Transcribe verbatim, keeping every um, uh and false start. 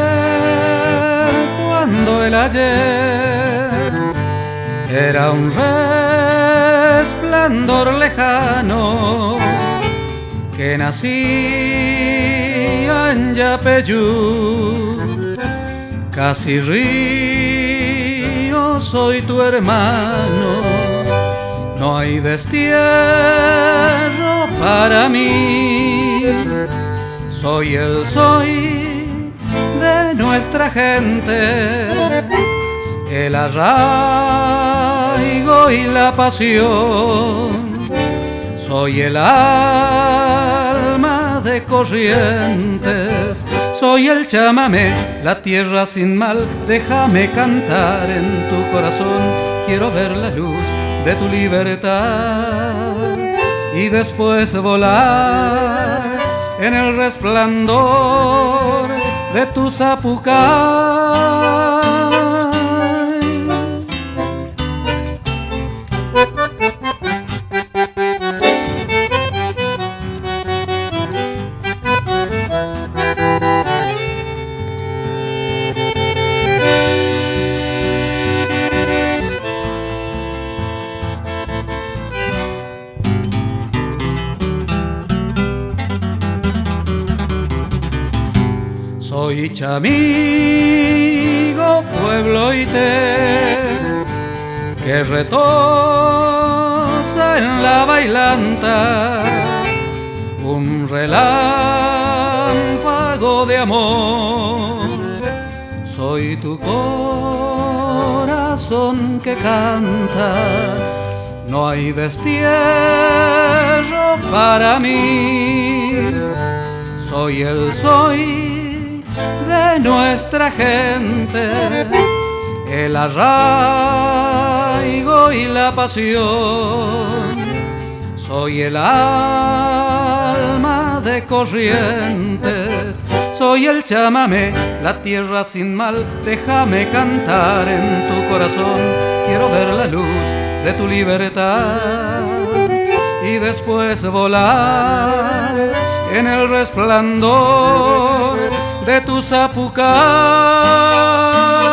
cuando el ayer era un resplandor lejano que nacía en Yapeyú. Casi río, soy tu hermano, no hay destierro para mí. Soy el soy de nuestra gente, el arraigo y la pasión. Soy el alma de Corrientes, soy el chamamé, la tierra sin mal. Déjame cantar en tu corazón, quiero ver la luz de tu libertad y después volar en el resplandor de tu zapucay. Soy chamigo, pueblo ité, que retosa en la bailanta un relámpago de amor. Soy tu corazón que canta, no hay destierro para mí. Soy el soy de nuestra gente, el arraigo y la pasión. Soy el alma de Corrientes, soy el chamamé, la tierra sin mal. Déjame cantar en tu corazón, quiero ver la luz de tu libertad y después volar en el resplandor de tu zapucay.